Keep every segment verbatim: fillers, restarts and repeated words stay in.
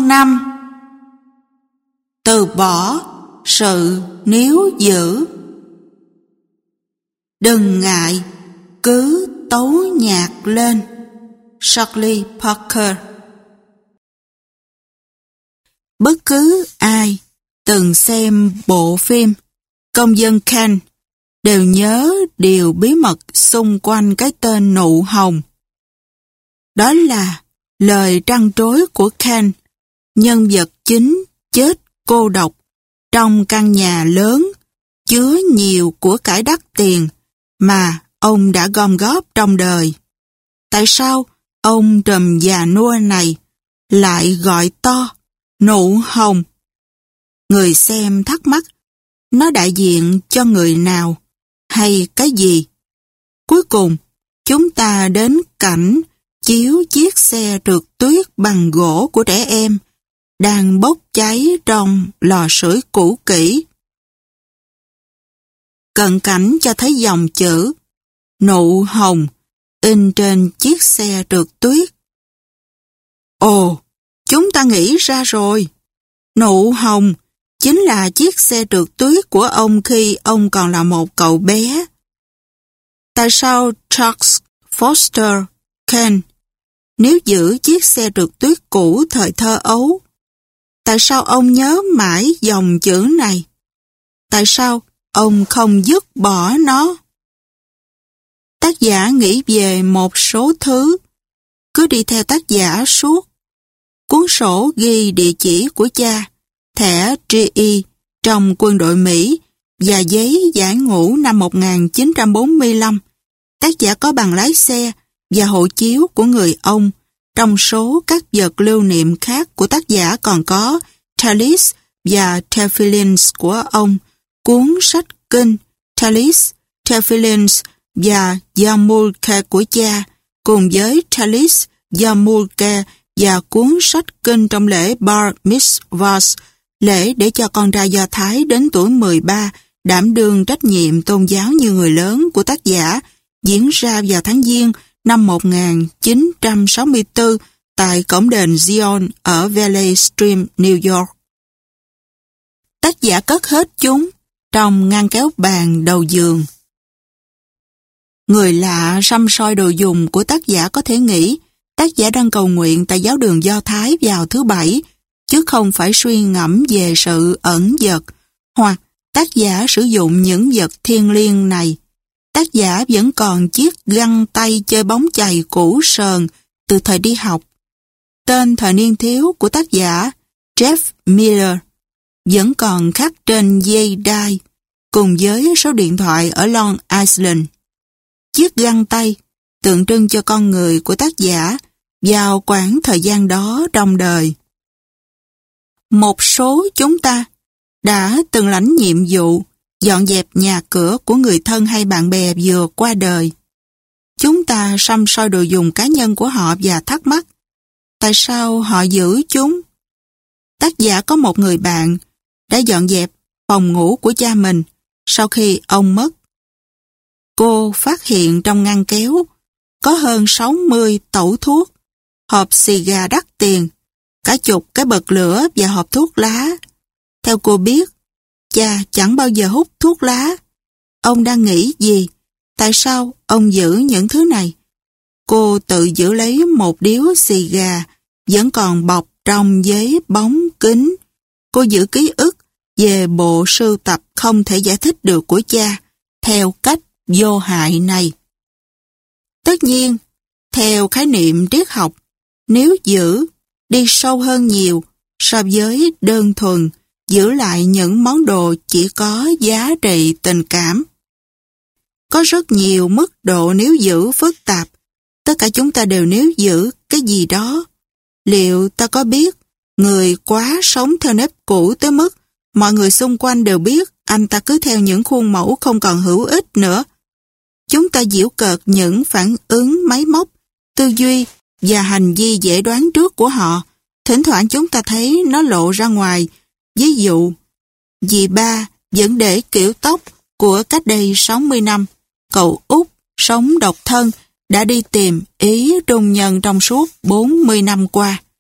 Chương năm. Từ bỏ sự níu giữ. Đừng ngại, cứ tấu nhạc lên. Charlie Parker. Bất cứ ai từng xem bộ phim Công dân Kent đều nhớ điều bí mật xung quanh cái tên nụ hồng. Đó là lời trăn trối của Kent, nhân vật chính chết cô độc trong căn nhà lớn chứa nhiều của cải đắt tiền mà ông đã gom góp trong đời. Tại sao ông trùm già nua này lại gọi to nụ hồng? Người xem thắc mắc nó đại diện cho người nào hay cái gì. Cuối cùng chúng ta đến cảnh chiếu chiếc xe trượt tuyết bằng gỗ của trẻ em đang bốc cháy trong lò sưởi cũ kỹ. Cận cảnh cho thấy dòng chữ nụ hồng in trên chiếc xe trượt tuyết. Ồ, chúng ta nghĩ ra rồi. Nụ hồng chính là chiếc xe trượt tuyết của ông khi ông còn là một cậu bé. Tại sao Charles Foster Kent nếu giữ chiếc xe trượt tuyết cũ thời thơ ấu? Tại sao ông nhớ mãi dòng chữ này? Tại sao ông không dứt bỏ nó? Tác giả nghĩ về một số thứ, cứ đi theo tác giả suốt. Cuốn sổ ghi địa chỉ của cha, thẻ giê e trong quân đội Mỹ và giấy giải ngũ năm một nghìn chín trăm bốn mươi lăm. Tác giả có bằng lái xe và hộ chiếu của người ông. Trong số các vật lưu niệm khác của tác giả còn có Talis và Tefillins của ông, cuốn sách kinh Talis, Tefillins và Yarmulke của cha, cùng với Talis, Yarmulke và cuốn sách kinh trong lễ Bar Mitzvah, lễ để cho con trai Do Thái đến tuổi mười ba đảm đương trách nhiệm tôn giáo như người lớn của tác giả, diễn ra vào tháng Giêng năm một nghìn chín trăm sáu mươi tư tại cổng đền Zion ở Valley Stream, New York. Tác giả cất hết chúng trong ngăn kéo bàn đầu giường. Người lạ săm soi đồ dùng của tác giả có thể nghĩ tác giả đang cầu nguyện tại giáo đường Do Thái vào thứ Bảy, chứ không phải suy ngẫm về sự ẩn dật, hoặc tác giả sử dụng những vật thiêng liêng này. Tác giả vẫn còn chiếc găng tay chơi bóng chày cũ sờn từ thời đi học. Tên thời niên thiếu của tác giả Jeff Miller vẫn còn khắc trên dây đai cùng với số điện thoại ở Long Island. Chiếc găng tay tượng trưng cho con người của tác giả vào quãng thời gian đó trong đời. Một số chúng ta đã từng lãnh nhiệm vụ dọn dẹp nhà cửa của người thân hay bạn bè vừa qua đời. Chúng ta săm soi đồ dùng cá nhân của họ và thắc mắc tại sao họ giữ chúng. Tác giả có một người bạn đã dọn dẹp phòng ngủ của cha mình sau khi ông mất. Cô phát hiện trong ngăn kéo có hơn sáu mươi tẩu thuốc, hộp xì gà đắt tiền, cả chục cái bật lửa và hộp thuốc lá. Theo cô biết, cha chẳng bao giờ hút thuốc lá. Ông đang nghĩ gì? Tại sao ông giữ những thứ này? Cô tự giữ lấy một điếu xì gà vẫn còn bọc trong giấy bóng kính. Cô giữ ký ức về bộ sưu tập không thể giải thích được của cha theo cách vô hại này. Tất nhiên, theo khái niệm triết học, nếu giữ đi sâu hơn nhiều so với đơn thuần giữ lại những món đồ chỉ có giá trị tình cảm. Có rất nhiều mức độ níu giữ phức tạp. Tất cả chúng ta đều níu giữ cái gì đó. Liệu ta có biết người quá sống theo nếp cũ tới mức mọi người xung quanh đều biết anh ta cứ theo những khuôn mẫu không còn hữu ích nữa? Chúng ta giễu cợt những phản ứng máy móc, tư duy và hành vi dễ đoán trước của họ. Thỉnh thoảng chúng ta thấy nó lộ ra ngoài. Ví dụ, dì ba vẫn để kiểu tóc của cách đây sáu mươi năm. Cậu út sống độc thân đã đi tìm ý trung nhân trong suốt bốn mươi năm qua.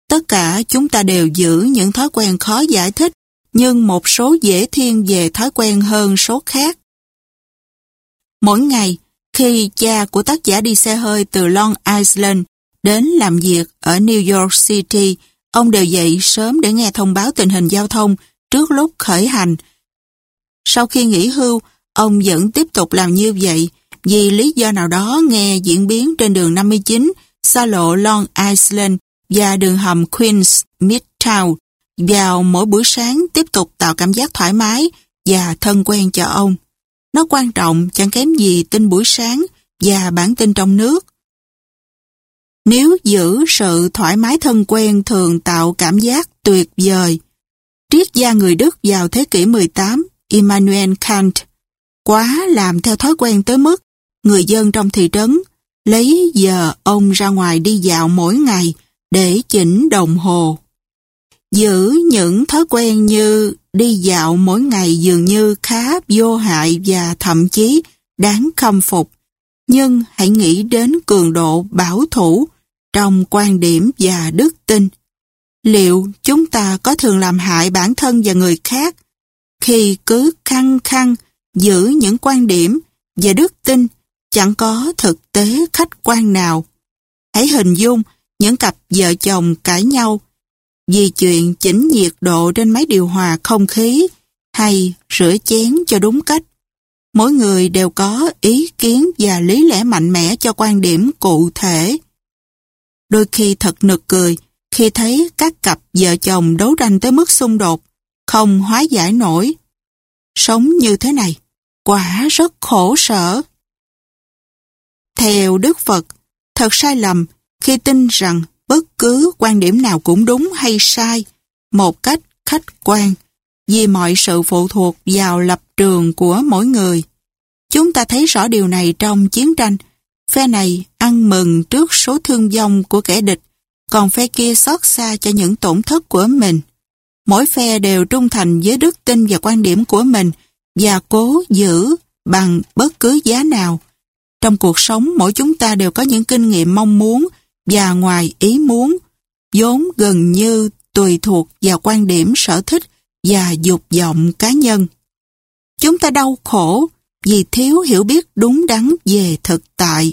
Tất cả chúng ta đều giữ những thói quen khó giải thích, nhưng một số dễ thiên về thói quen hơn số khác. Mỗi ngày, khi cha của tác giả đi xe hơi từ Long Island đến làm việc ở New York City, ông đều dậy sớm để nghe thông báo tình hình giao thông trước lúc khởi hành. Sau khi nghỉ hưu, ông vẫn tiếp tục làm như vậy, vì lý do nào đó nghe diễn biến trên đường năm mươi chín, xa lộ Long Island và đường hầm Queens Midtown vào mỗi buổi sáng tiếp tục tạo cảm giác thoải mái và thân quen cho ông. Nó quan trọng chẳng kém gì tin buổi sáng và bản tin trong nước. Nếu giữ sự thoải mái thân quen thường tạo cảm giác tuyệt vời. Triết gia người Đức vào thế kỷ mười tám, Immanuel Kant, quá làm theo thói quen tới mức người dân trong thị trấn lấy giờ ông ra ngoài đi dạo mỗi ngày để chỉnh đồng hồ. Giữ những thói quen như đi dạo mỗi ngày dường như khá vô hại và thậm chí đáng khâm phục. Nhưng hãy nghĩ đến cường độ bảo thủ trong quan điểm và đức tin. Liệu chúng ta có thường làm hại bản thân và người khác khi cứ khăng khăng giữ những quan điểm và đức tin chẳng có thực tế khách quan nào? Hãy hình dung những cặp vợ chồng cãi nhau vì chuyện chỉnh nhiệt độ trên máy điều hòa không khí hay rửa chén cho đúng cách. Mỗi người đều có ý kiến và lý lẽ mạnh mẽ cho quan điểm cụ thể. Đôi khi thật nực cười khi thấy các cặp vợ chồng đấu tranh tới mức xung đột, không hóa giải nổi. Sống như thế này, quả rất khổ sở. Theo Đức Phật, thật sai lầm khi tin rằng bất cứ quan điểm nào cũng đúng hay sai một cách khách quan, vì mọi sự phụ thuộc vào lập trường của mỗi người. Chúng ta thấy rõ điều này trong chiến tranh. Phe này ăn mừng trước số thương vong của kẻ địch, còn phe kia xót xa cho những tổn thất của mình. Mỗi phe đều trung thành với đức tin và quan điểm của mình và cố giữ bằng bất cứ giá nào. Trong cuộc sống, mỗi chúng ta đều có những kinh nghiệm mong muốn và ngoài ý muốn, vốn gần như tùy thuộc vào quan điểm sở thích và dục vọng cá nhân. Chúng ta đau khổ vì thiếu hiểu biết đúng đắn về thực tại.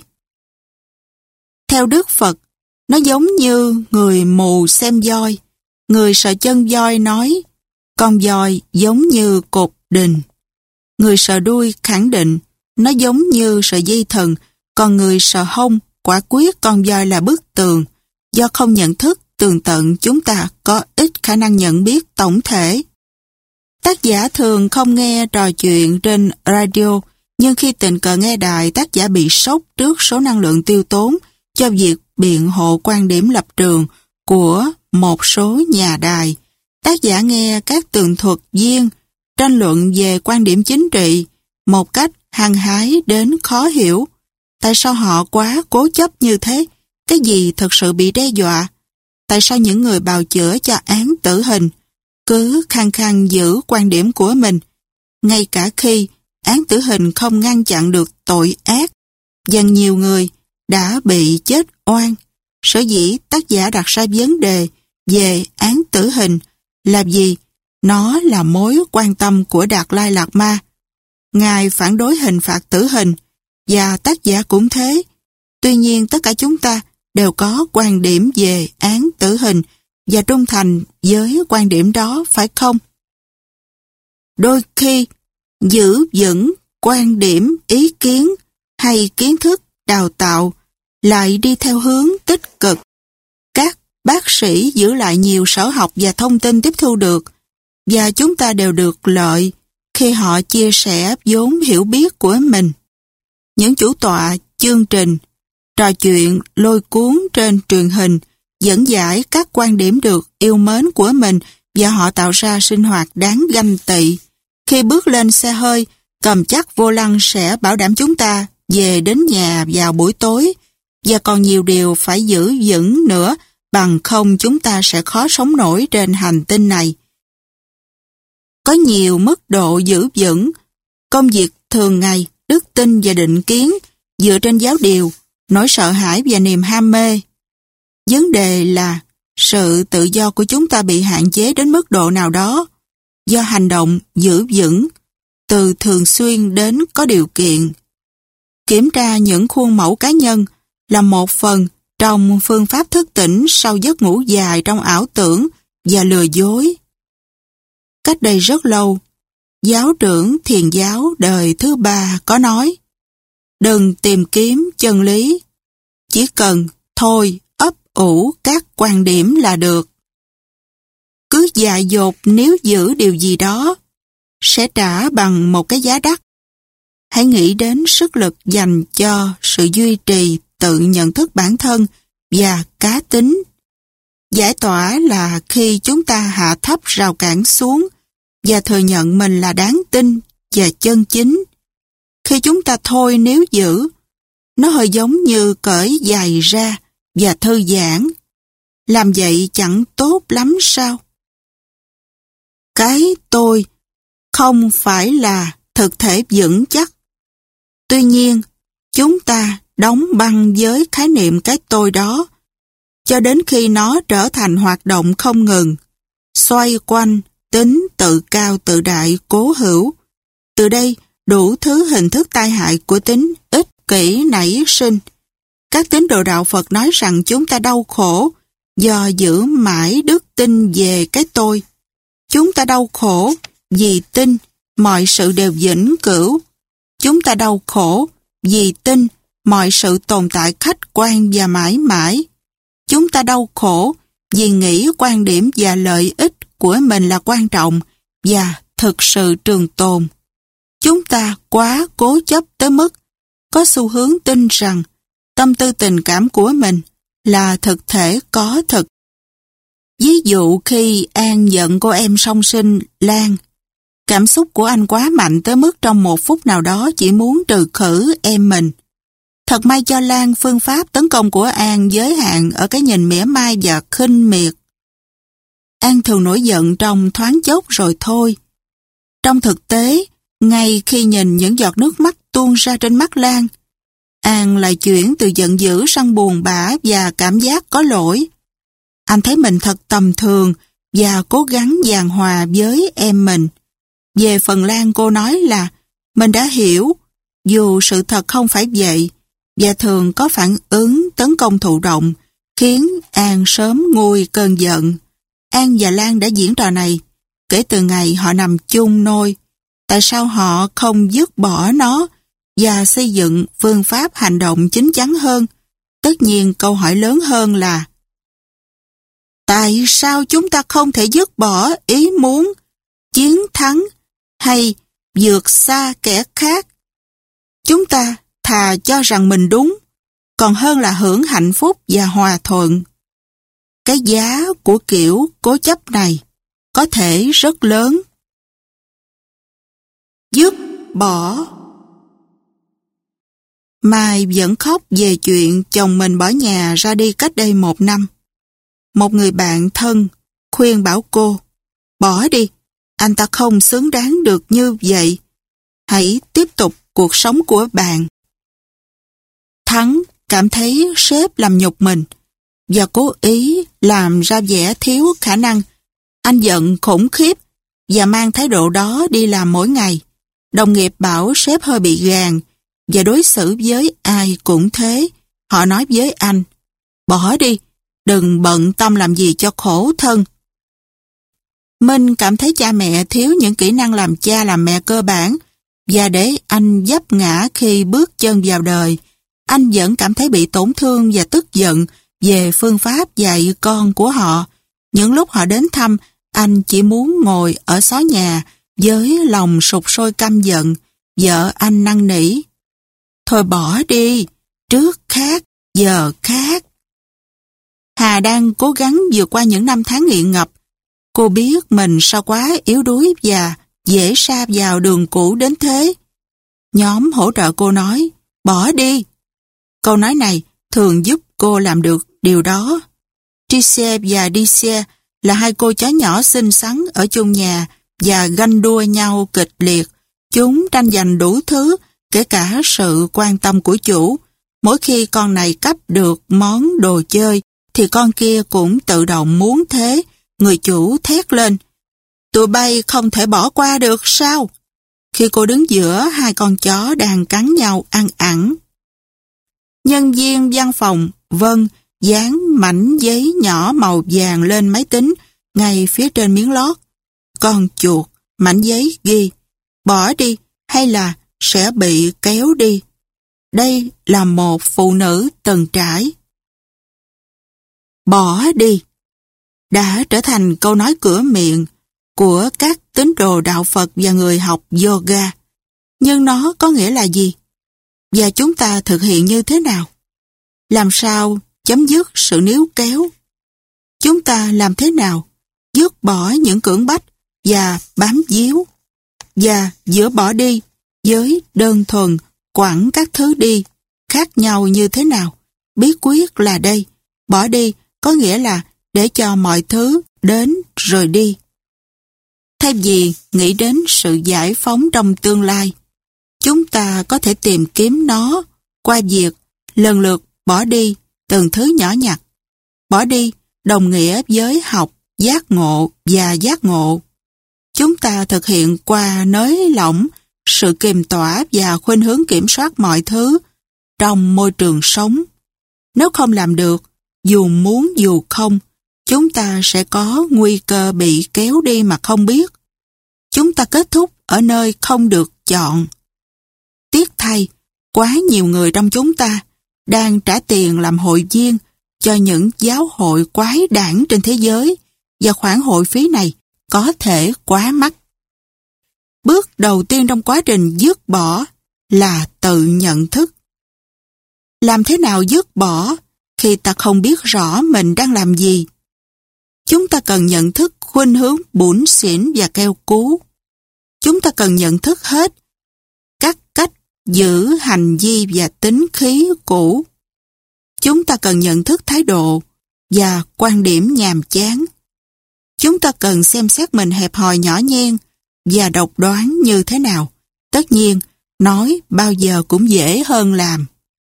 Theo Đức Phật, nó giống như người mù xem voi. Người sợ chân voi nói, con voi giống như cột đình. Người sợ đuôi khẳng định, nó giống như sợi dây thừng, còn người sợ hông quả quyết con voi là bức tường. Do không nhận thức tường tận, chúng ta có ít khả năng nhận biết tổng thể. Tác giả thường không nghe trò chuyện trên radio, nhưng khi tình cờ nghe đài, tác giả bị sốc trước số năng lượng tiêu tốn cho việc biện hộ quan điểm lập trường của một số nhà đài. Tác giả nghe các tường thuật viên tranh luận về quan điểm chính trị một cách hăng hái đến khó hiểu. Tại sao họ quá cố chấp như thế? Cái gì thực sự bị đe dọa? Tại sao những người bào chữa cho án tử hình cứ khăng khăng giữ quan điểm của mình, ngay cả khi án tử hình không ngăn chặn được tội ác, và nhiều người đã bị chết oan? Sở dĩ tác giả đặt ra vấn đề về án tử hình là vì nó là mối quan tâm của Đạt Lai Lạt Ma. Ngài phản đối hình phạt tử hình, và tác giả cũng thế. Tuy nhiên tất cả chúng ta đều có quan điểm về án tử hình và trung thành với quan điểm đó, phải không? Đôi khi, giữ vững quan điểm, ý kiến hay kiến thức đào tạo lại đi theo hướng tích cực. Các bác sĩ giữ lại nhiều sở học và thông tin tiếp thu được, và chúng ta đều được lợi khi họ chia sẻ vốn hiểu biết của mình. Những chủ tọa, chương trình, trò chuyện lôi cuốn trên truyền hình dẫn giải các quan điểm được yêu mến của mình, và họ tạo ra sinh hoạt đáng ganh tị. Khi bước lên xe hơi, cầm chắc vô lăng sẽ bảo đảm chúng ta về đến nhà vào buổi tối, và còn nhiều điều phải giữ vững nữa, bằng không chúng ta sẽ khó sống nổi trên hành tinh này. Có nhiều mức độ giữ vững, công việc thường ngày, đức tin và định kiến dựa trên giáo điều, nỗi sợ hãi và niềm ham mê. Vấn đề là Sự tự do của chúng ta bị hạn chế đến mức độ nào đó, do hành động giữ vững, từ thường xuyên đến có điều kiện. Kiểm tra những khuôn mẫu cá nhân là một phần trong phương pháp thức tỉnh sau giấc ngủ dài trong ảo tưởng và lừa dối. Cách đây rất lâu, giáo trưởng thiền giáo đời thứ ba có nói: đừng tìm kiếm chân lý, chỉ cần thôi ấp ủ các quan điểm là được. Cứ dại dột nếu giữ điều gì đó, sẽ trả bằng một cái giá đắt. Hãy nghĩ đến sức lực dành cho sự duy trì tự nhận thức bản thân và cá tính. Giải tỏa là khi chúng ta hạ thấp rào cản xuống và thừa nhận mình là đáng tin và chân chính. Khi chúng ta thôi nếu giữ, nó hơi giống như cởi giày ra và thư giãn. Làm vậy chẳng tốt lắm sao? Cái tôi không phải là thực thể vững chắc. Tuy nhiên, chúng ta đóng băng với khái niệm cái tôi đó cho đến khi nó trở thành hoạt động không ngừng, xoay quanh tính tự cao tự đại cố hữu. Từ đây, đủ thứ hình thức tai hại của tính ích kỷ nảy sinh. Các tín đồ đạo Phật nói rằng chúng ta đau khổ do giữ mãi đức tin về cái tôi. Chúng ta đau khổ vì tin mọi sự đều vĩnh cửu. Chúng ta đau khổ vì tin mọi sự tồn tại khách quan và mãi mãi. Chúng ta đau khổ vì nghĩ quan điểm và lợi ích của mình là quan trọng và thực sự trường tồn. Chúng ta quá cố chấp tới mức có xu hướng tin rằng tâm tư tình cảm của mình là thực thể có thực. Ví dụ khi An giận cô em song sinh Lan, cảm xúc của anh quá mạnh tới mức trong một phút nào đó chỉ muốn trừ khử em mình. Thật may cho Lan, phương pháp tấn công của An giới hạn ở cái nhìn mỉa mai và khinh miệt. An thường nổi giận trong thoáng chốc rồi thôi. Trong thực tế, ngay khi nhìn những giọt nước mắt tuôn ra trên mắt Lan, An lại chuyển từ giận dữ sang buồn bã và cảm giác có lỗi. Anh thấy mình thật tầm thường và cố gắng giảng hòa với em mình. Về phần Lan, cô nói là mình đã hiểu, dù sự thật không phải vậy, và thường có phản ứng tấn công thụ động, khiến An sớm nguôi cơn giận. An và Lan đã diễn trò này kể từ ngày họ nằm chung nôi. Tại sao họ không dứt bỏ nó và xây dựng phương pháp hành động chín chắn hơn? Tất nhiên câu hỏi lớn hơn là: tại sao chúng ta không thể dứt bỏ ý muốn chiến thắng hay vượt xa kẻ khác? Chúng ta thà cho rằng mình đúng, còn hơn là hưởng hạnh phúc và hòa thuận. Cái giá của kiểu cố chấp này có thể rất lớn. Dứt bỏ. Mai vẫn khóc về chuyện chồng mình bỏ nhà ra đi cách đây một năm. Một người bạn thân khuyên bảo cô: bỏ đi, anh ta không xứng đáng được như vậy. Hãy tiếp tục cuộc sống của bạn. Thắng cảm thấy sếp làm nhục mình và cố ý làm ra vẻ thiếu khả năng. Anh giận khủng khiếp và mang thái độ đó đi làm mỗi ngày. Đồng nghiệp bảo sếp hơi bị gàn và đối xử với ai cũng thế. Họ nói với anh: bỏ đi, đừng bận tâm làm gì cho khổ thân. Minh cảm thấy cha mẹ thiếu những kỹ năng làm cha làm mẹ cơ bản, và để anh vấp ngã khi bước chân vào đời, anh vẫn cảm thấy bị tổn thương và tức giận về phương pháp dạy con của họ. Những lúc họ đến thăm, anh chỉ muốn ngồi ở xó nhà với lòng sục sôi căm giận. Vợ anh năn nỉ: thôi bỏ đi, trước khác, giờ khác. Hà đang cố gắng vượt qua những năm tháng nghiện ngập. Cô biết mình sao quá yếu đuối và dễ sa vào đường cũ đến thế. Nhóm hỗ trợ cô nói: bỏ đi. Câu nói này thường giúp cô làm được điều đó. Tricia và Dicia là hai cô chó nhỏ xinh xắn ở chung nhà và ganh đua nhau kịch liệt. Chúng tranh giành đủ thứ, kể cả sự quan tâm của chủ. Mỗi khi con này cắp được món đồ chơi thì con kia cũng tự động muốn thế. Người chủ thét lên: "Tụi bay không thể bỏ qua được sao?" Khi cô đứng giữa hai con chó đang cắn nhau ăn ẳng. Nhân viên văn phòng Vân dán mảnh giấy nhỏ màu vàng lên máy tính ngay phía trên miếng lót. Con chuột, mảnh giấy ghi: "Bỏ đi hay là sẽ bị kéo đi." Đây là một phụ nữ từng trải. Bỏ đi đã trở thành câu nói cửa miệng của các tín đồ đạo Phật và người học yoga. Nhưng nó có nghĩa là gì? Và chúng ta thực hiện như thế nào? Làm sao chấm dứt sự níu kéo? Chúng ta làm thế nào dứt bỏ những cưỡng bách và bám víu? Và giữa bỏ đi với đơn thuần quẳng các thứ đi khác nhau như thế nào? Bí quyết là đây. Bỏ đi có nghĩa là để cho mọi thứ đến rồi đi. Thay vì nghĩ đến sự giải phóng trong tương lai, chúng ta có thể tìm kiếm nó qua việc lần lượt bỏ đi từng thứ nhỏ nhặt. Bỏ đi đồng nghĩa với học, giác ngộ và giác ngộ. Chúng ta thực hiện qua nới lỏng sự kiềm tỏa và khuynh hướng kiểm soát mọi thứ trong môi trường sống. Nếu không làm được, dù muốn dù không, chúng ta sẽ có nguy cơ bị kéo đi mà không biết. Chúng ta kết thúc ở nơi không được chọn. Tiếc thay, quá nhiều người trong chúng ta đang trả tiền làm hội viên cho những giáo hội quái đản trên thế giới, và khoản hội phí này có thể quá mắc. Bước đầu tiên trong quá trình dứt bỏ là tự nhận thức. Làm thế nào dứt bỏ khi ta không biết rõ mình đang làm gì? Chúng ta cần nhận thức khuynh hướng bủn xỉn và keo cú. Chúng ta cần nhận thức hết các cách giữ hành vi và tính khí cũ. Chúng ta cần nhận thức thái độ và quan điểm nhàm chán. Chúng ta cần xem xét mình hẹp hòi nhỏ nhen và độc đoán như thế nào. Tất nhiên, nói bao giờ cũng dễ hơn làm.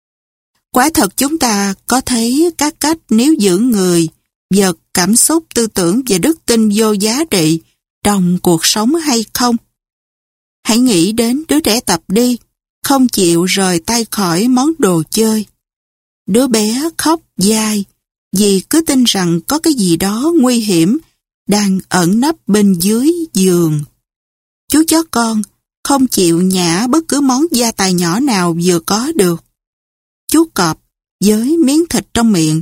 Quả thật chúng ta có thấy các cách níu giữ người, vật, cảm xúc, tư tưởng và đức tin vô giá trị trong cuộc sống hay không? Hãy nghĩ đến đứa trẻ tập đi, không chịu rời tay khỏi món đồ chơi. Đứa bé khóc dai vì cứ tin rằng có cái gì đó nguy hiểm đang ẩn nấp bên dưới giường. Chú chó con không chịu nhả bất cứ món gia tài nhỏ nào vừa có được. Chú cọp với miếng thịt trong miệng.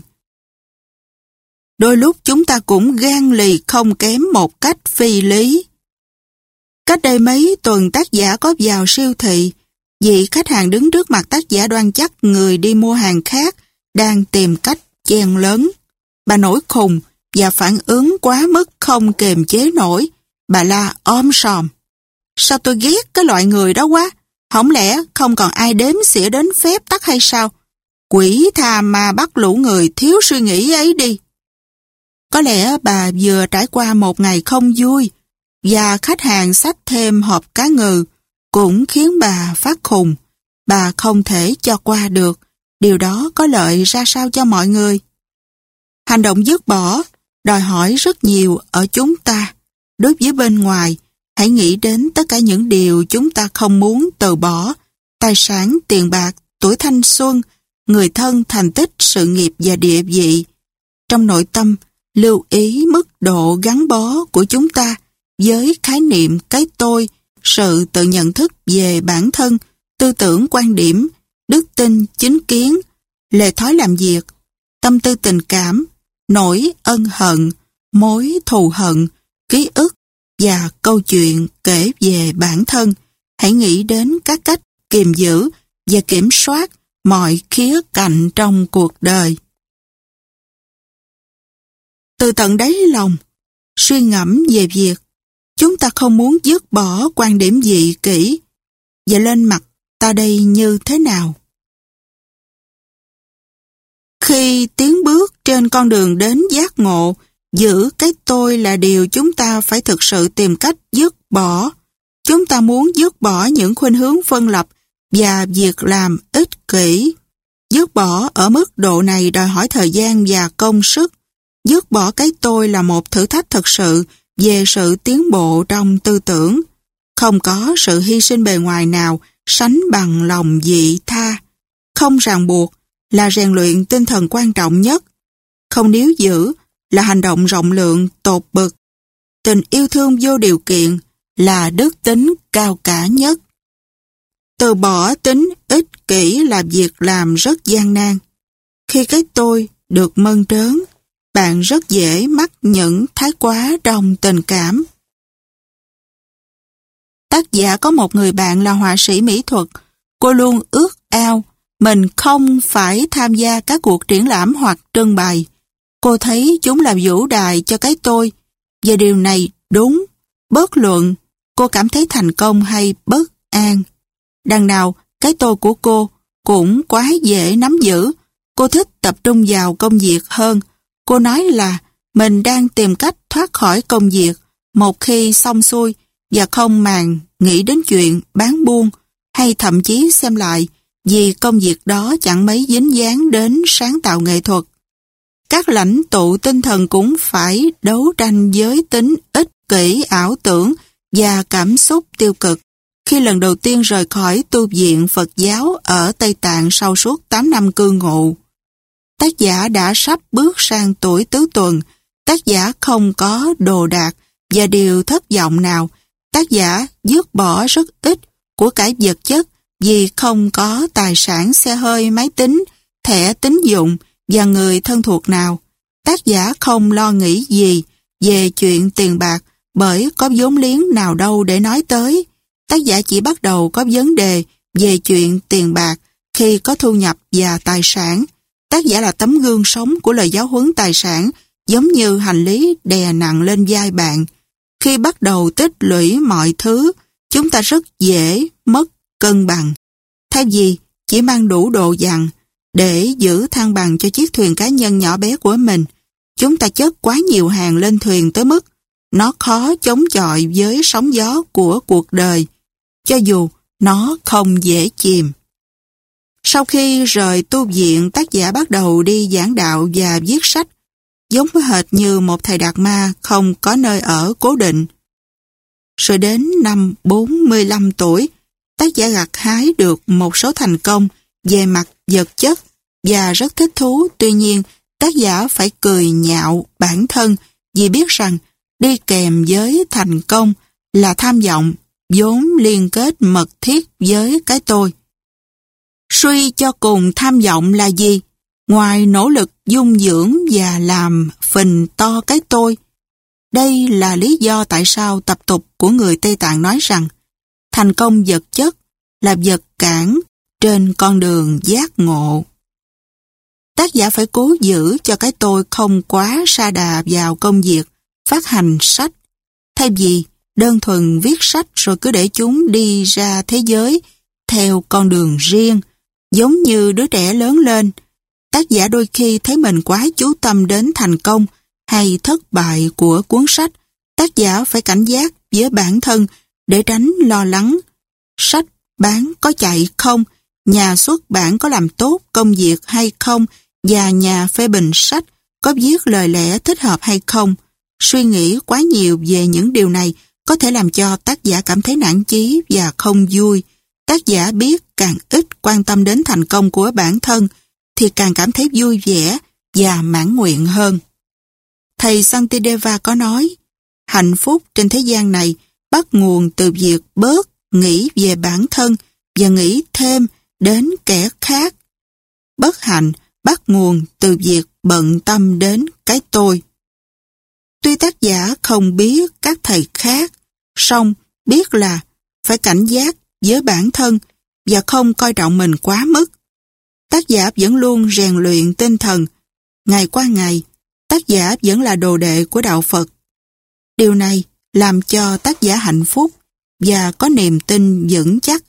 Đôi lúc chúng ta cũng gan lì không kém một cách phi lý. Cách đây mấy tuần tác giả có vào siêu thị, vị khách hàng đứng trước mặt tác giả đoan chắc người đi mua hàng khác đang tìm cách chen lớn. Bà nổi khùng và phản ứng quá mức không kềm chế nổi. Bà la om sòm: "Sao tôi ghét cái loại người đó quá, không lẽ không còn ai đếm xỉa đến phép tắc hay sao? Quỷ tha ma bắt lũ người thiếu suy nghĩ ấy đi." Có lẽ bà vừa trải qua một ngày không vui, và khách hàng xách thêm hộp cá ngừ cũng khiến bà phát khùng. Bà không thể cho qua được. Điều đó có lợi ra sao cho mọi người? Hành động dứt bỏ đòi hỏi rất nhiều ở chúng ta. Đối với bên ngoài, hãy nghĩ đến tất cả những điều chúng ta không muốn từ bỏ: tài sản, tiền bạc, tuổi thanh xuân, người thân, thành tích, sự nghiệp và địa vị. Trong nội tâm, lưu ý mức độ gắn bó của chúng ta với khái niệm cái tôi, sự tự nhận thức về bản thân, tư tưởng, quan điểm, đức tin, chính kiến, lề thói làm việc, tâm tư tình cảm, nỗi ân hận, mối thù hận, ký ức và câu chuyện kể về bản thân. Hãy nghĩ đến các cách kiềm giữ và kiểm soát mọi khía cạnh trong cuộc đời. Từ tận đáy lòng, suy ngẫm về việc chúng ta không muốn dứt bỏ quan điểm dị kỷ, và lên mặt ta đây như thế nào? Khi tiến bước trên con đường đến giác ngộ, giữ cái tôi là điều chúng ta phải thực sự tìm cách dứt bỏ. Chúng ta muốn dứt bỏ những khuynh hướng phân lập và việc làm ích kỷ. Dứt bỏ ở mức độ này đòi hỏi thời gian và công sức. Dứt bỏ cái tôi là một thử thách thật sự về sự tiến bộ trong tư tưởng. Không có sự hy sinh bề ngoài nào sánh bằng lòng vị tha. Không ràng buộc là rèn luyện tinh thần quan trọng nhất. Không níu giữ là hành động rộng lượng tột bực. Tình yêu thương vô điều kiện là đức tính cao cả nhất. Từ bỏ tính ích kỷ là việc làm rất gian nan. Khi cái tôi được mơn trớn, bạn rất dễ mắc những thái quá trong tình cảm. Tác giả có một người bạn là họa sĩ mỹ thuật. Cô luôn ước ao mình không phải tham gia các cuộc triển lãm hoặc trưng bày. Cô thấy chúng là vũ đài cho cái tôi. Và điều này đúng, bất luận cô cảm thấy thành công hay bất an. Đằng nào, cái tôi của cô cũng quá dễ nắm giữ. Cô thích tập trung vào công việc hơn. Cô nói là mình đang tìm cách thoát khỏi công việc một khi xong xuôi và không màng nghĩ đến chuyện bán buôn hay thậm chí xem lại vì công việc đó chẳng mấy dính dáng đến sáng tạo nghệ thuật. Các lãnh tụ tinh thần cũng phải đấu tranh với tính ích kỷ, ảo tưởng và cảm xúc tiêu cực. Khi lần đầu tiên rời khỏi tu viện Phật giáo ở Tây Tạng sau suốt tám năm cư ngụ, tác giả đã sắp bước sang tuổi tứ tuần. Tác giả không có đồ đạc và điều thất vọng nào. Tác giả dứt bỏ rất ít của cải vật chất vì không có tài sản xe hơi, máy tính, thẻ tín dụng và người thân thuộc nào. Tác giả không lo nghĩ gì về chuyện tiền bạc bởi có vốn liếng nào đâu để nói tới. Tác giả chỉ bắt đầu có vấn đề về chuyện tiền bạc khi có thu nhập và tài sản. Tác giả là tấm gương sống của lời giáo huấn tài sản, giống như hành lý đè nặng lên vai bạn. Khi bắt đầu tích lũy mọi thứ, chúng ta rất dễ mất cân bằng. Thay vì chỉ mang đủ đồ dằn để giữ thăng bằng cho chiếc thuyền cá nhân nhỏ bé của mình, chúng ta chất quá nhiều hàng lên thuyền tới mức nó khó chống chọi với sóng gió của cuộc đời, cho dù nó không dễ chìm. Sau khi rời tu viện, tác giả bắt đầu đi giảng đạo và viết sách, giống hệt như một thầy đạt ma không có nơi ở cố định. Rồi đến năm bốn mươi lăm tuổi, tác giả gặt hái được một số thành công về mặt vật chất và rất thích thú. Tuy nhiên, tác giả phải cười nhạo bản thân vì biết rằng đi kèm với thành công là tham vọng, vốn liên kết mật thiết với cái tôi. Suy cho cùng, tham vọng là gì? Ngoài nỗ lực dung dưỡng và làm phình to cái tôi. Đây là lý do tại sao tập tục của người Tây Tạng nói rằng thành công vật chất là vật cản trên con đường giác ngộ. Tác giả phải cố giữ cho cái tôi không quá sa đà vào công việc phát hành sách. Thay vì đơn thuần viết sách rồi cứ để chúng đi ra thế giới theo con đường riêng, giống như đứa trẻ lớn lên, tác giả đôi khi thấy mình quá chú tâm đến thành công hay thất bại của cuốn sách. Tác giả phải cảnh giác với bản thân để tránh lo lắng. Sách bán có chạy không? Nhà xuất bản có làm tốt công việc hay không? Và nhà phê bình sách có viết lời lẽ thích hợp hay không? Suy nghĩ quá nhiều về những điều này có thể làm cho tác giả cảm thấy nản chí và không vui. Tác giả biết càng ít quan tâm đến thành công của bản thân thì càng cảm thấy vui vẻ và mãn nguyện hơn. Thầy Santideva có nói, hạnh phúc trên thế gian này bắt nguồn từ việc bớt nghĩ về bản thân và nghĩ thêm đến kẻ khác. Bất hạnh bắt nguồn từ việc bận tâm đến cái tôi. Tuy tác giả không biết các thầy khác, song biết là phải cảnh giác với bản thân và không coi trọng mình quá mức. Tác giả vẫn luôn rèn luyện tinh thần. Ngày qua ngày, tác giả vẫn là đồ đệ của đạo Phật. Điều này làm cho tác giả hạnh phúc và có niềm tin vững chắc.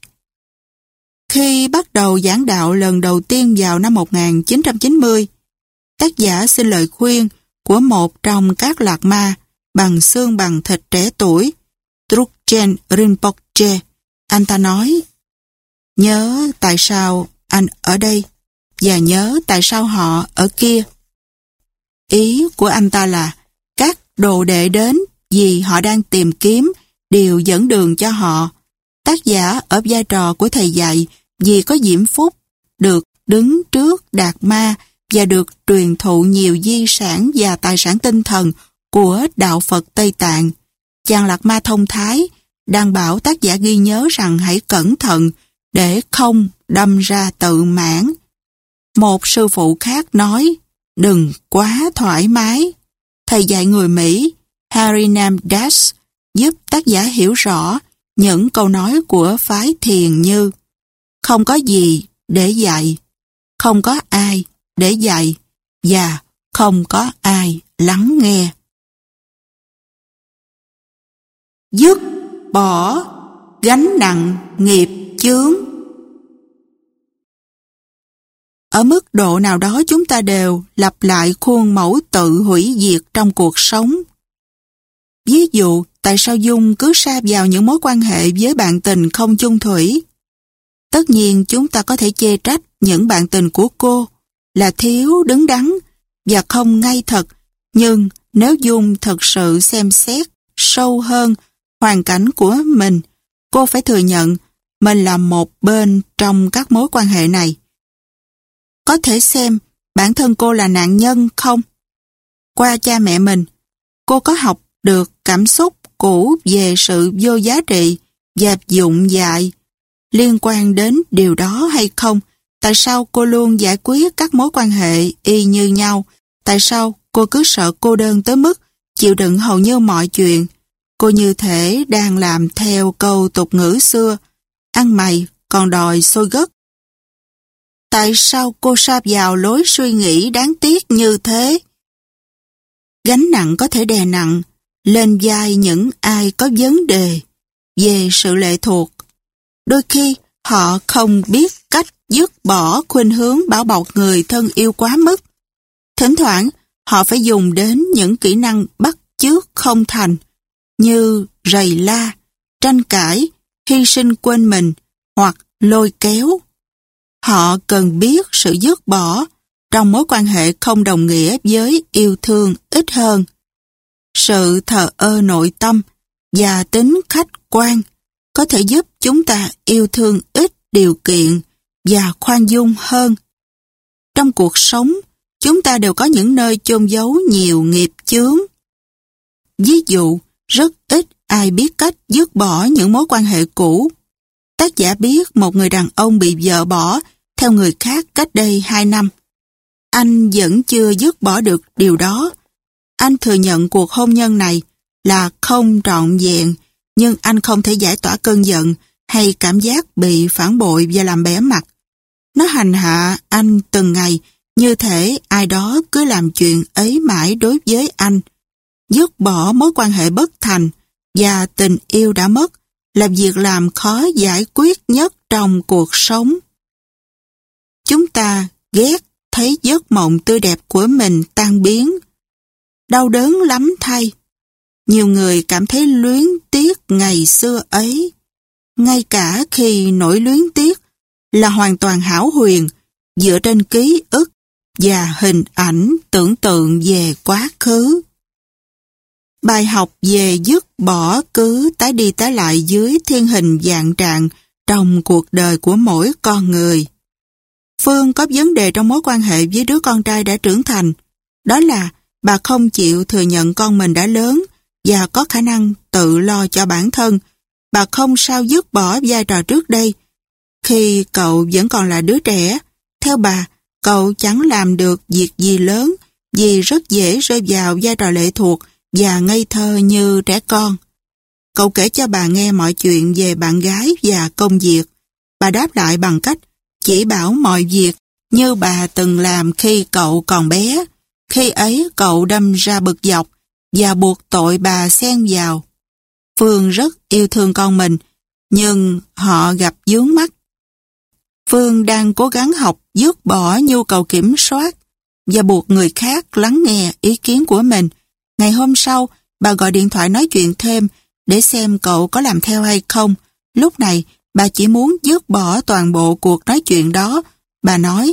Khi bắt đầu giảng đạo lần đầu tiên vào năm một nghìn chín trăm chín mươi, tác giả xin lời khuyên của một trong các lạc ma bằng xương bằng thịt trẻ tuổi, Trukchen Rinpoche. Anh ta nói, nhớ tại sao anh ở đây? và nhớ tại sao họ ở kia. Ý của anh ta là các đồ đệ đến vì họ đang tìm kiếm điều dẫn đường cho họ. Tác giả ở vai trò của thầy dạy vì có diễm phúc được đứng trước Đạt Ma và được truyền thụ nhiều di sản và tài sản tinh thần của đạo Phật Tây Tạng. Chàng Lạt Ma thông thái đang bảo tác giả ghi nhớ rằng hãy cẩn thận để không đâm ra tự mãn. Một sư phụ khác nói, đừng quá thoải mái. Thầy dạy người Mỹ, Harinam Das, giúp tác giả hiểu rõ những câu nói của phái thiền như không có gì để dạy, không có ai để dạy và không có ai lắng nghe. Dứt bỏ gánh nặng nghiệp chướng. Ở mức độ nào đó chúng ta đều lặp lại khuôn mẫu tự hủy diệt trong cuộc sống. Ví dụ, tại sao Dung cứ sa vào những mối quan hệ với bạn tình không chung thủy? Tất nhiên chúng ta có thể chê trách những bạn tình của cô là thiếu đứng đắn và không ngay thật, nhưng nếu Dung thật sự xem xét sâu hơn hoàn cảnh của mình, cô phải thừa nhận mình là một bên trong các mối quan hệ này. Có thể xem bản thân cô là nạn nhân không? Qua cha mẹ mình, cô có học được cảm xúc cũ về sự vô giá trị và dụng dại liên quan đến điều đó hay không? Tại sao cô luôn giải quyết các mối quan hệ y như nhau? Tại sao cô cứ sợ cô đơn tới mức chịu đựng hầu như mọi chuyện? Cô như thể đang làm theo câu tục ngữ xưa, ăn mày còn đòi xôi gấc. Tại sao cô sa vào lối suy nghĩ đáng tiếc như thế? Gánh nặng có thể đè nặng lên vai những ai có vấn đề về sự lệ thuộc. Đôi khi họ không biết cách dứt bỏ khuynh hướng bảo bọc người thân yêu quá mức. Thỉnh thoảng họ phải dùng đến những kỹ năng bắt chước không thành như rầy la, tranh cãi, hy sinh quên mình hoặc lôi kéo. Họ cần biết sự dứt bỏ trong mối quan hệ không đồng nghĩa với yêu thương ít hơn. Sự thờ ơ nội tâm và tính khách quan có thể giúp chúng ta yêu thương ít điều kiện và khoan dung hơn. Trong cuộc sống, chúng ta đều có những nơi chôn giấu nhiều nghiệp chướng. Ví dụ, rất ít ai biết cách dứt bỏ những mối quan hệ cũ. Tác giả biết một người đàn ông bị vợ bỏ theo người khác cách đây hai năm. Anh vẫn chưa dứt bỏ được điều đó. Anh thừa nhận cuộc hôn nhân này là không trọn vẹn, nhưng anh không thể giải tỏa cơn giận hay cảm giác bị phản bội và làm bẽ mặt. Nó hành hạ anh từng ngày, như thể ai đó cứ làm chuyện ấy mãi đối với anh. Dứt bỏ mối quan hệ bất thành và tình yêu đã mất là việc làm khó giải quyết nhất trong cuộc sống. Chúng ta ghét thấy giấc mộng tươi đẹp của mình tan biến. Đau đớn lắm thay. Nhiều người cảm thấy luyến tiếc ngày xưa ấy. Ngay cả khi nỗi luyến tiếc là hoàn toàn hão huyền dựa trên ký ức và hình ảnh tưởng tượng về quá khứ. Bài học về dứt bỏ cứ tái đi tái lại dưới thiên hình vạn trạng trong cuộc đời của mỗi con người. Phương có vấn đề trong mối quan hệ với đứa con trai đã trưởng thành. Đó là bà không chịu thừa nhận con mình đã lớn và có khả năng tự lo cho bản thân. Bà không sao dứt bỏ vai trò trước đây. Khi cậu vẫn còn là đứa trẻ, theo bà, cậu chẳng làm được việc gì lớn vì rất dễ rơi vào vai trò lệ thuộc và ngây thơ như trẻ con. Cậu kể cho bà nghe mọi chuyện về bạn gái và công việc. Bà đáp lại bằng cách chỉ bảo mọi việc như bà từng làm khi cậu còn bé. Khi ấy cậu đâm ra bực dọc và buộc tội bà xen vào. Phương rất yêu thương con mình, nhưng họ gặp vướng mắc. Phương đang cố gắng học dứt bỏ nhu cầu kiểm soát và buộc người khác lắng nghe ý kiến của mình. Ngày hôm sau, bà gọi điện thoại nói chuyện thêm để xem cậu có làm theo hay không. Lúc này, bà chỉ muốn dứt bỏ toàn bộ cuộc nói chuyện đó. Bà nói,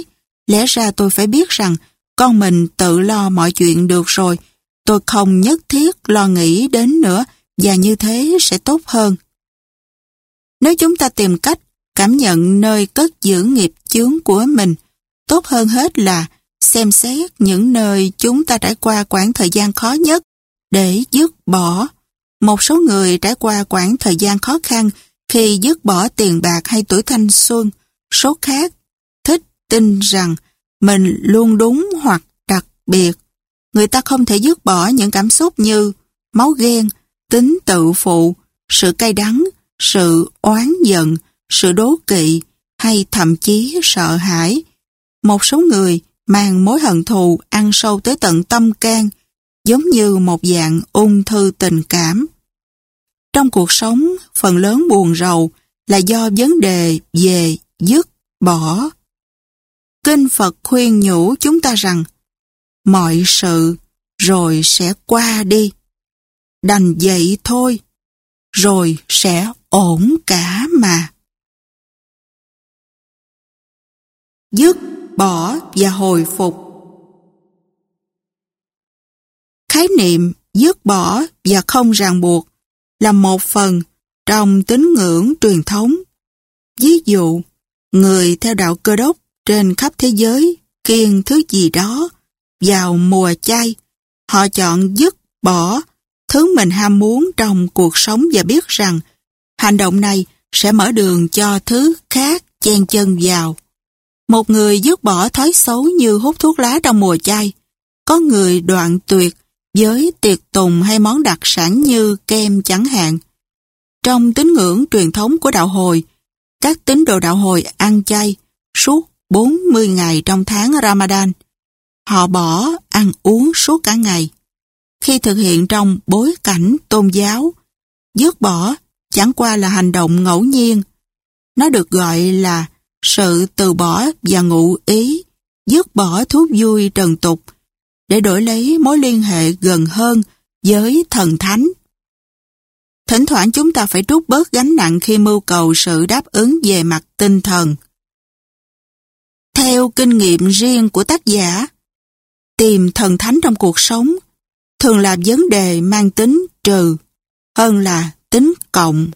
Lẽ ra tôi phải biết rằng con mình tự lo mọi chuyện được rồi. Tôi không nhất thiết lo nghĩ đến nữa và như thế sẽ tốt hơn. Nếu chúng ta tìm cách cảm nhận nơi cất giữ nghiệp chướng của mình, tốt hơn hết là xem xét những nơi chúng ta trải qua quãng thời gian khó nhất để dứt bỏ. Một số người trải qua quãng thời gian khó khăn khi dứt bỏ tiền bạc hay tuổi thanh xuân. Số khác thích tin rằng mình luôn đúng hoặc đặc biệt. Người ta không thể dứt bỏ những cảm xúc như máu ghen, tính tự phụ, sự cay đắng, sự oán giận, sự đố kỵ hay thậm chí sợ hãi. Một số người mang mối hận thù ăn sâu tới tận tâm can, giống như một dạng ung thư tình cảm. Trong cuộc sống, phần lớn buồn rầu là do vấn đề về dứt bỏ. Kinh Phật khuyên nhủ chúng ta rằng mọi sự rồi sẽ qua đi. Đành vậy thôi, rồi sẽ ổn cả mà. Dứt bỏ và hồi phục. Khái niệm dứt bỏ và không ràng buộc là một phần trong tín ngưỡng truyền thống. Ví dụ, người theo đạo Cơ đốc trên khắp thế giới kiêng thứ gì đó vào mùa chay, họ chọn dứt bỏ thứ mình ham muốn trong cuộc sống và biết rằng hành động này sẽ mở đường cho thứ khác chen chân vào. Một người dứt bỏ thói xấu như hút thuốc lá trong mùa chay, có người đoạn tuyệt với tiệc tùng hay món đặc sản như kem chẳng hạn. Trong tín ngưỡng truyền thống của đạo Hồi, các tín đồ đạo Hồi ăn chay suốt bốn mươi ngày trong tháng Ramadan. Họ bỏ ăn uống suốt cả ngày. Khi thực hiện trong bối cảnh tôn giáo, dứt bỏ chẳng qua là hành động ngẫu nhiên. Nó được gọi là sự từ bỏ và ngụ ý, dứt bỏ thú vui trần tục, để đổi lấy mối liên hệ gần hơn với thần thánh. Thỉnh thoảng chúng ta phải trút bớt gánh nặng khi mưu cầu sự đáp ứng về mặt tinh thần. Theo kinh nghiệm riêng của tác giả, tìm thần thánh trong cuộc sống thường là vấn đề mang tính trừ hơn là tính cộng.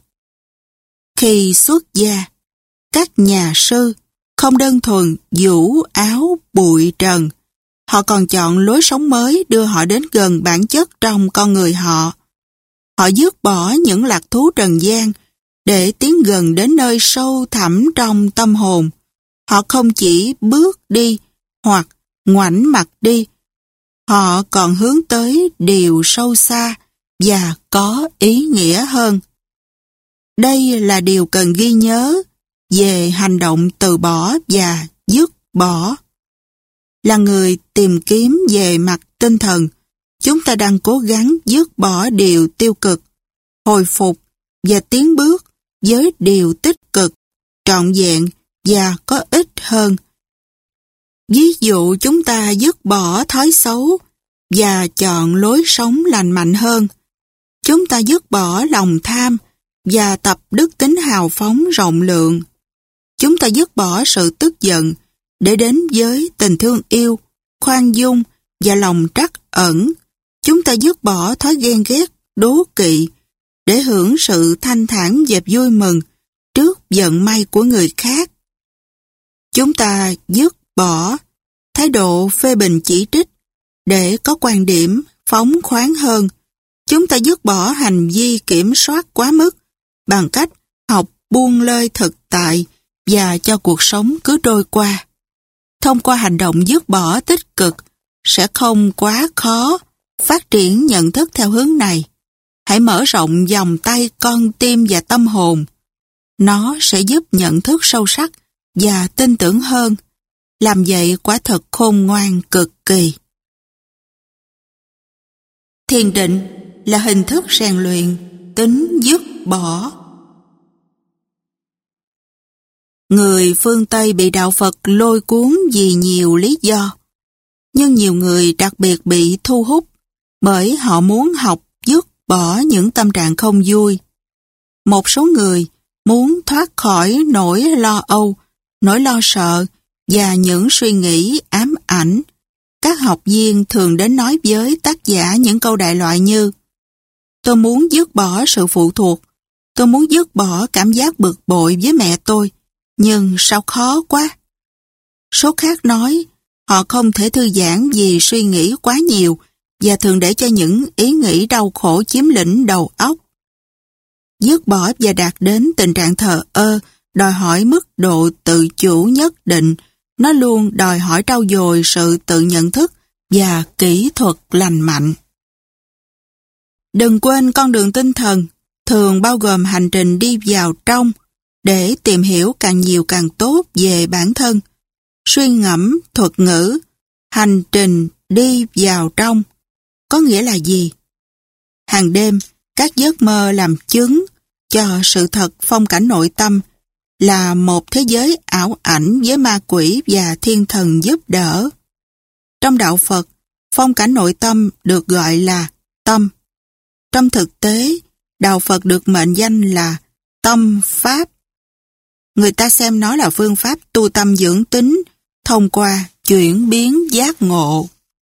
Khi xuất gia, các nhà sư không đơn thuần vũ áo bụi trần, họ còn chọn lối sống mới đưa họ đến gần bản chất trong con người họ. Họ dứt bỏ những lạc thú trần gian để tiến gần đến nơi sâu thẳm trong tâm hồn. Họ không chỉ bước đi hoặc ngoảnh mặt đi, họ còn hướng tới điều sâu xa và có ý nghĩa hơn. Đây là điều cần ghi nhớ về hành động từ bỏ và dứt bỏ. Là người tìm kiếm về mặt tinh thần, chúng ta đang cố gắng dứt bỏ điều tiêu cực, hồi phục và tiến bước với điều tích cực, trọn vẹn và có ích hơn. Ví dụ chúng ta dứt bỏ thói xấu và chọn lối sống lành mạnh hơn. Chúng ta dứt bỏ lòng tham và tập đức tính hào phóng rộng lượng. Chúng ta dứt bỏ sự tức giận để đến với tình thương yêu, khoan dung và lòng trắc ẩn. Chúng ta dứt bỏ thói ghen ghét, đố kỵ để hưởng sự thanh thản và vui mừng trước vận may của người khác. Chúng ta dứt bỏ thái độ phê bình chỉ trích để có quan điểm phóng khoáng hơn. Chúng ta dứt bỏ hành vi kiểm soát quá mức bằng cách học buông lơi thực tại và cho cuộc sống cứ trôi qua. Thông qua hành động dứt bỏ tích cực sẽ không quá khó phát triển nhận thức theo hướng này. Hãy mở rộng vòng tay con tim và tâm hồn. Nó sẽ giúp nhận thức sâu sắc và tin tưởng hơn. Làm vậy quả thật khôn ngoan cực kỳ. Thiền định là hình thức rèn luyện tính dứt bỏ. Người phương Tây bị đạo Phật lôi cuốn vì nhiều lý do. Nhưng nhiều người đặc biệt bị thu hút bởi họ muốn học dứt bỏ những tâm trạng không vui. Một số người muốn thoát khỏi nỗi lo âu, nỗi lo sợ và những suy nghĩ ám ảnh. Các học viên thường đến nói với tác giả những câu đại loại như: tôi muốn dứt bỏ sự phụ thuộc, tôi muốn dứt bỏ cảm giác bực bội với mẹ tôi, nhưng sao khó quá. Số khác nói họ không thể thư giãn vì suy nghĩ quá nhiều và thường để cho những ý nghĩ đau khổ chiếm lĩnh đầu óc. Dứt bỏ và đạt đến tình trạng thờ ơ đòi hỏi mức độ tự chủ nhất định. Nó luôn đòi hỏi trau dồi sự tự nhận thức và kỹ thuật lành mạnh. Đừng quên con đường tinh thần thường bao gồm hành trình đi vào trong để tìm hiểu càng nhiều càng tốt về bản thân. Suy ngẫm thuật ngữ hành trình đi vào trong có nghĩa là gì? Hàng đêm, các giấc mơ làm chứng cho sự thật phong cảnh nội tâm là một thế giới ảo ảnh với ma quỷ và thiên thần giúp đỡ. Trong đạo Phật, phong cảnh nội tâm được gọi là tâm. Trong thực tế, đạo Phật được mệnh danh là tâm pháp. Người ta xem nó là phương pháp tu tâm dưỡng tính thông qua chuyển biến giác ngộ.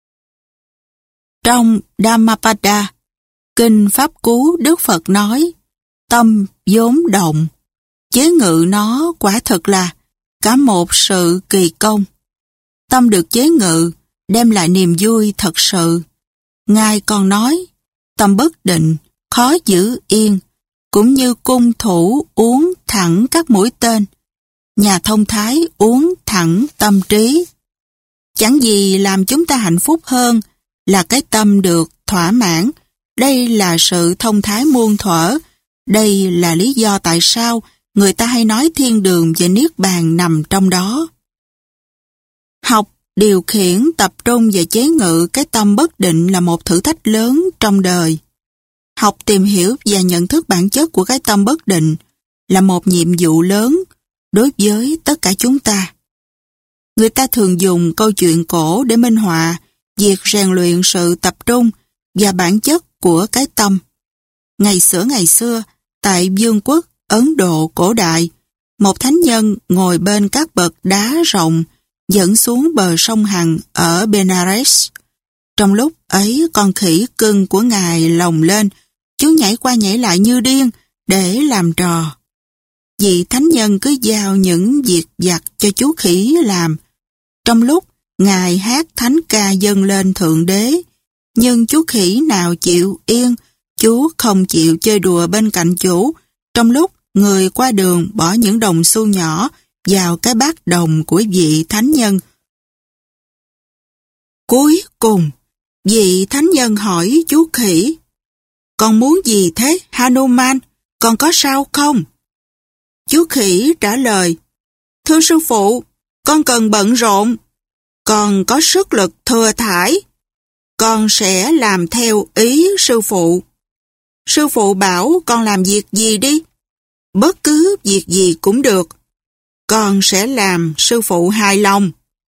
Trong Dhammapada, Kinh Pháp Cú, Đức Phật nói, tâm vốn động, chế ngự nó quả thực là cả một sự kỳ công. Tâm được chế ngự, đem lại niềm vui thật sự. Ngài còn nói, tâm bất định, khó giữ yên, cũng như cung thủ uống thẳng các mũi tên. Nhà thông thái uống thẳng tâm trí. Chẳng gì làm chúng ta hạnh phúc hơn là cái tâm được thỏa mãn. Đây là sự thông thái muôn thuở. Đây là lý do tại sao người ta hay nói thiên đường và niết bàn nằm trong đó. Học điều khiển, tập trung và chế ngự cái tâm bất định là một thử thách lớn trong đời. Học tìm hiểu và nhận thức bản chất của cái tâm bất định là một nhiệm vụ lớn đối với tất cả chúng ta. Người ta thường dùng câu chuyện cổ để minh họa việc rèn luyện sự tập trung và bản chất của cái tâm. Ngày xưa ngày xưa, tại vương quốc Ấn Độ cổ đại, một thánh nhân ngồi bên các bậc đá rộng dẫn xuống bờ sông Hằng ở Benares. Trong lúc ấy, con khỉ cưng của ngài lồng lên, chú nhảy qua nhảy lại như điên để làm trò. Vị thánh nhân cứ giao những việc vặt cho chú khỉ làm. Trong lúc ngài hát thánh ca dâng lên Thượng Đế, nhưng chú khỉ nào chịu yên, chú không chịu chơi đùa bên cạnh chủ, trong lúc người qua đường bỏ những đồng xu nhỏ vào cái bát đồng của vị thánh nhân. Cuối cùng, vị thánh nhân hỏi chú khỉ, con muốn gì thế, Hanuman? Con có sao không? Chú khỉ trả lời, thưa sư phụ, con cần bận rộn. Con có sức lực thừa thãi. Con sẽ làm theo ý sư phụ. Sư phụ bảo con làm việc gì đi. Bất cứ việc gì cũng được. Con sẽ làm sư phụ hài lòng.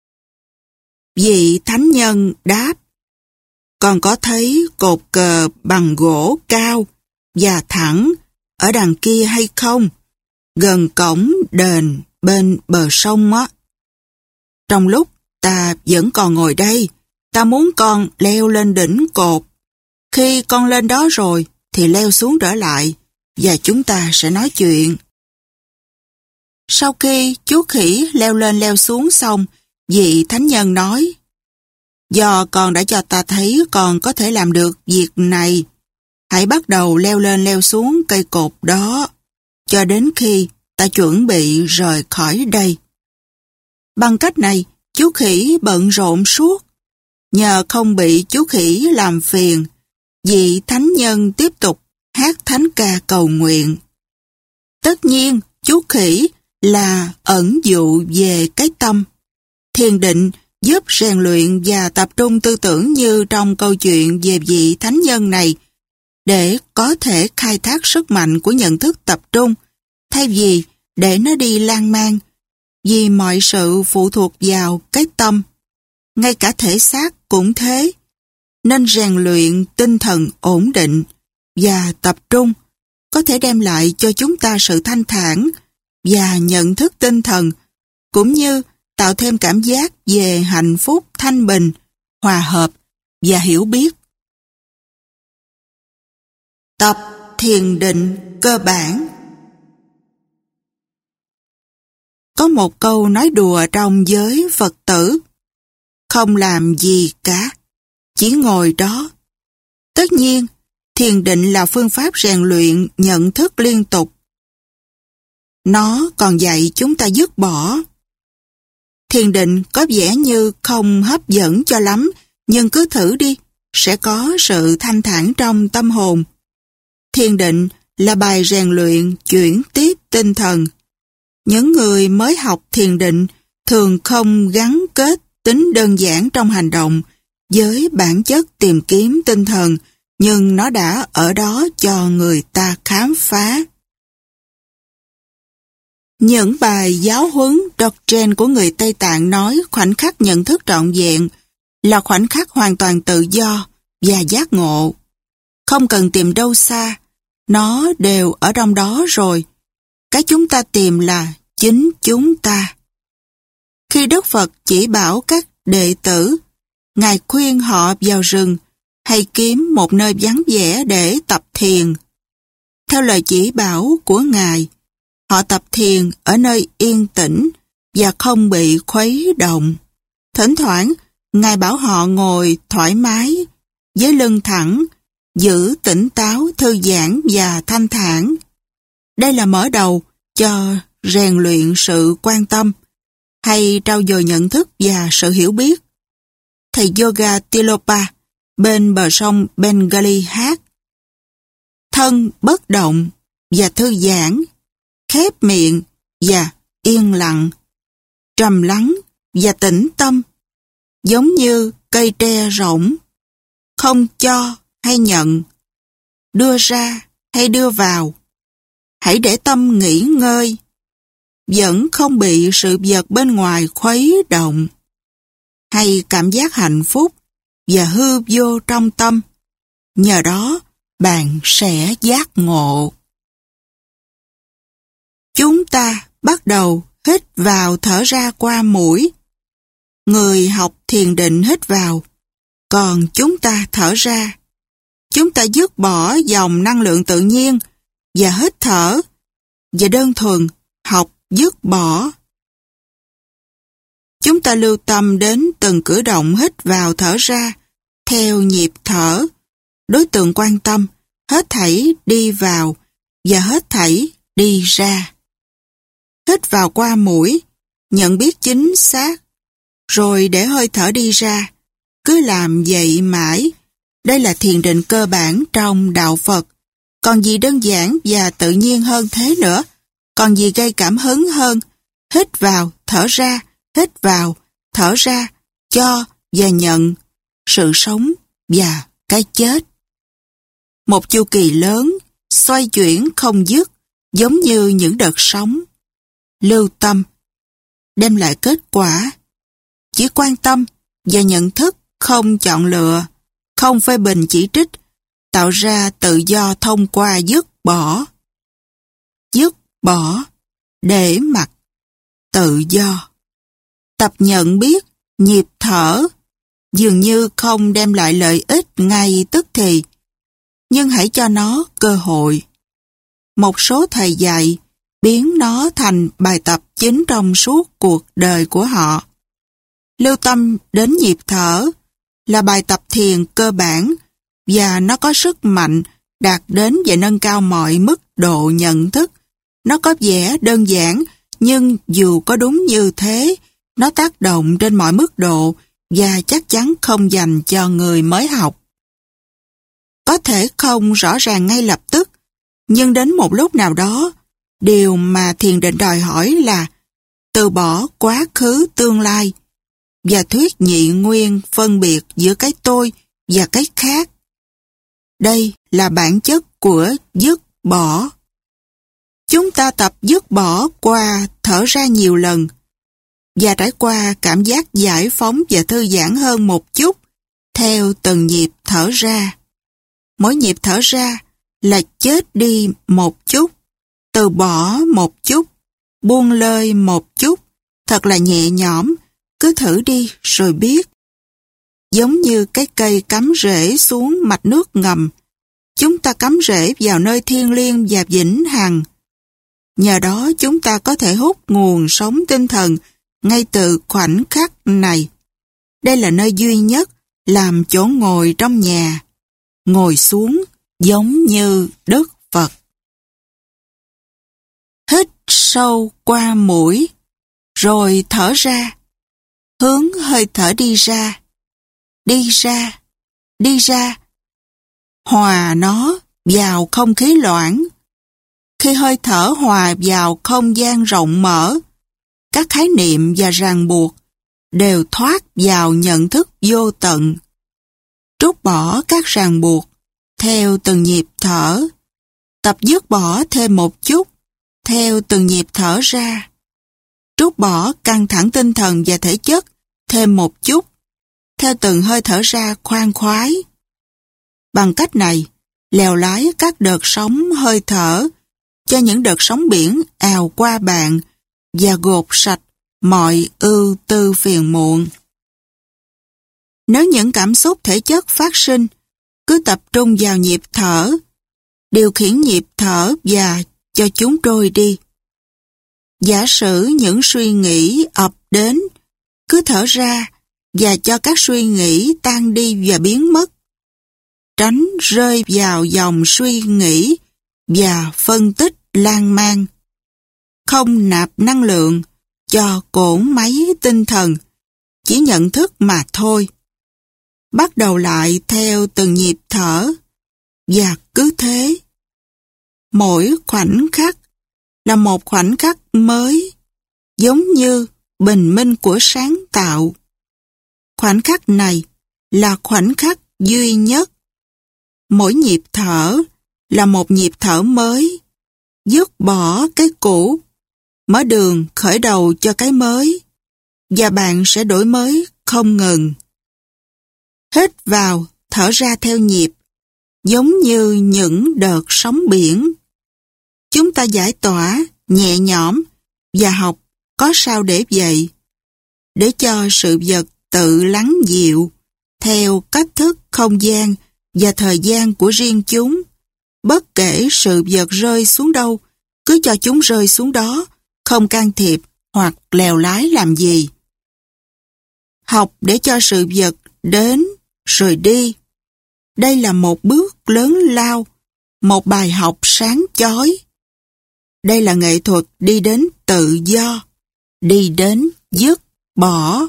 Vị thánh nhân đáp, con có thấy cột cờ bằng gỗ cao và thẳng ở đằng kia hay không? Gần cổng đền bên bờ sông á. Trong lúc ta vẫn còn ngồi đây, ta muốn con leo lên đỉnh cột. Khi con lên đó rồi thì leo xuống trở lại và chúng ta sẽ nói chuyện. Sau khi chú khỉ leo lên leo xuống xong, vị thánh nhân nói, do con đã cho ta thấy con có thể làm được việc này, hãy bắt đầu leo lên leo xuống cây cột đó, cho đến khi ta chuẩn bị rời khỏi đây. Bằng cách này, chú khỉ bận rộn suốt. Nhờ không bị chú khỉ làm phiền, vị thánh nhân tiếp tục hát thánh ca cầu nguyện. Tất nhiên, chú khỉ là ẩn dụ về cái tâm. Thiền định giúp rèn luyện và tập trung tư tưởng như trong câu chuyện về vị thánh nhân này, để có thể khai thác sức mạnh của nhận thức tập trung, thay vì để nó đi lan man, vì mọi sự phụ thuộc vào cái tâm. Ngay cả thể xác cũng thế, nên rèn luyện tinh thần ổn định và tập trung có thể đem lại cho chúng ta sự thanh thản và nhận thức tinh thần, cũng như tạo thêm cảm giác về hạnh phúc, thanh bình, hòa hợp và hiểu biết. Tập thiền định cơ bản. Có một câu nói đùa trong giới Phật tử: không làm gì cả, chỉ ngồi đó. Tất nhiên, thiền định là phương pháp rèn luyện nhận thức liên tục. Nó còn dạy chúng ta dứt bỏ. Thiền định có vẻ như không hấp dẫn cho lắm, nhưng cứ thử đi, sẽ có sự thanh thản trong tâm hồn. Thiền định là bài rèn luyện chuyển tiếp tinh thần. Những người mới học thiền định thường không gắn kết tính đơn giản trong hành động với bản chất tìm kiếm tinh thần, nhưng nó đã ở đó cho người ta khám phá. Những bài giáo huấn doctrine của người Tây Tạng nói khoảnh khắc nhận thức trọn vẹn là khoảnh khắc hoàn toàn tự do và giác ngộ. Không cần tìm đâu xa, nó đều ở trong đó rồi. Cái chúng ta tìm là chính chúng ta. Khi Đức Phật chỉ bảo các đệ tử, Ngài khuyên họ vào rừng hay kiếm một nơi vắng vẻ để tập thiền. Theo lời chỉ bảo của Ngài, họ tập thiền ở nơi yên tĩnh và không bị khuấy động. Thỉnh thoảng, Ngài bảo họ ngồi thoải mái, với lưng thẳng, giữ tỉnh táo, thư giãn và thanh thản. Đây là mở đầu cho rèn luyện sự quan tâm, hay trau dồi nhận thức và sự hiểu biết. Thầy yoga Tilopa bên bờ sông Bengali hát: thân bất động và thư giãn, khép miệng và yên lặng, trầm lắng và tĩnh tâm, giống như cây tre rỗng, không cho hay nhận, đưa ra hay đưa vào. Hãy để tâm nghỉ ngơi, vẫn không bị sự vật bên ngoài khuấy động. Hay cảm giác hạnh phúc và hư vô trong tâm. Nhờ đó, bạn sẽ giác ngộ. Chúng ta bắt đầu hít vào thở ra qua mũi. Người học thiền định hít vào, còn chúng ta thở ra. Chúng ta dứt bỏ dòng năng lượng tự nhiên và hít thở, và đơn thuần học dứt bỏ. Chúng ta lưu tâm đến từng cử động hít vào thở ra, theo nhịp thở. Đối tượng quan tâm, hết thảy đi vào và hết thảy đi ra. Hít vào qua mũi, nhận biết chính xác, rồi để hơi thở đi ra. Cứ làm vậy mãi. Đây là thiền định cơ bản trong đạo Phật. Còn gì đơn giản và tự nhiên hơn thế nữa? Còn gì gây cảm hứng hơn? Hít vào, thở ra, hít vào, thở ra, cho và nhận, sự sống và cái chết. Một chu kỳ lớn, xoay chuyển không dứt, giống như những đợt sóng. Lưu tâm, đem lại kết quả. Chỉ quan tâm và nhận thức, không chọn lựa, không phê bình chỉ trích, tạo ra tự do thông qua dứt bỏ. Dứt bỏ, để mặc, tự do. Tập nhận biết, nhịp thở, dường như không đem lại lợi ích ngay tức thì, nhưng hãy cho nó cơ hội. Một số thầy dạy biến nó thành bài tập chính trong suốt cuộc đời của họ. Lưu tâm đến nhịp thở là bài tập thiền cơ bản và nó có sức mạnh đạt đến và nâng cao mọi mức độ nhận thức. Nó có vẻ đơn giản, nhưng dù có đúng như thế, nó tác động trên mọi mức độ và chắc chắn không dành cho người mới học. Có thể không rõ ràng ngay lập tức, nhưng đến một lúc nào đó, điều mà thiền định đòi hỏi là từ bỏ quá khứ tương lai và thuyết nhị nguyên phân biệt giữa cái tôi và cái khác. Đây là bản chất của dứt bỏ. Chúng ta tập dứt bỏ qua thở ra nhiều lần và trải qua cảm giác giải phóng và thư giãn hơn một chút theo từng nhịp thở ra. Mỗi nhịp thở ra là chết đi một chút, từ bỏ một chút, buông lơi một chút, thật là nhẹ nhõm, cứ thử đi rồi biết. Giống như cái cây cắm rễ xuống mạch nước ngầm, chúng ta cắm rễ vào nơi thiêng liêng và vĩnh hằng. Nhờ đó chúng ta có thể hút nguồn sống tinh thần ngay từ khoảnh khắc này. Đây là nơi duy nhất làm chỗ ngồi trong nhà, ngồi xuống giống như Đức Phật. Hít sâu qua mũi, rồi thở ra, hướng hơi thở đi ra, đi ra, đi ra, hòa nó vào không khí loãng. Khi hơi thở hòa vào không gian rộng mở, các khái niệm và ràng buộc đều thoát vào nhận thức vô tận. Trút bỏ các ràng buộc theo từng nhịp thở, tập dứt bỏ thêm một chút theo từng nhịp thở ra. Trút bỏ căng thẳng tinh thần và thể chất thêm một chút theo từng hơi thở ra khoan khoái. Bằng cách này, lèo lái các đợt sóng hơi thở cho những đợt sóng biển ào qua bạn và gột sạch mọi ưu tư phiền muộn. Nếu những cảm xúc thể chất phát sinh, cứ tập trung vào nhịp thở, điều khiển nhịp thở và cho chúng trôi đi. Giả sử những suy nghĩ ập đến, cứ thở ra và cho các suy nghĩ tan đi và biến mất. Tránh rơi vào dòng suy nghĩ và phân tích lan man. Không nạp năng lượng cho cỗ máy tinh thần, chỉ nhận thức mà thôi. Bắt đầu lại theo từng nhịp thở, và cứ thế. Mỗi khoảnh khắc là một khoảnh khắc mới, giống như bình minh của sáng tạo. Khoảnh khắc này là khoảnh khắc duy nhất. Mỗi nhịp thở là một nhịp thở mới, dứt bỏ cái cũ, mở đường khởi đầu cho cái mới, và bạn sẽ đổi mới không ngừng. Hít vào, thở ra theo nhịp, giống như những đợt sóng biển. Chúng ta giải tỏa, nhẹ nhõm và học có sao để vậy, để cho sự vật tự lắng dịu theo cách thức không gian và thời gian của riêng chúng. Bất kể sự vật rơi xuống đâu, cứ cho chúng rơi xuống đó, không can thiệp hoặc lèo lái làm gì. Học để cho sự vật đến rồi đi. Đây là một bước lớn lao, một bài học sáng chói. Đây là nghệ thuật đi đến tự do, đi đến dứt bỏ.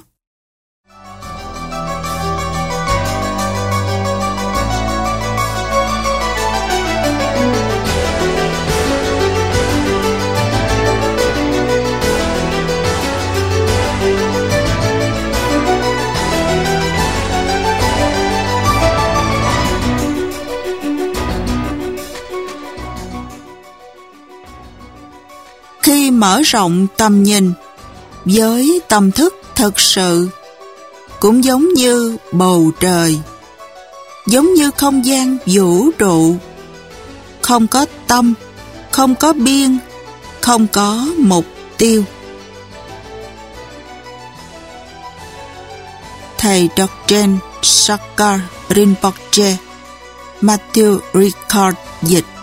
Khi mở rộng tầm nhìn với tâm thức thực sự, cũng giống như bầu trời, giống như không gian vũ trụ, không có tâm, không có biên, không có mục tiêu. Thầy Dokten Sakar Rinpoche, Matthew Ricard dịch.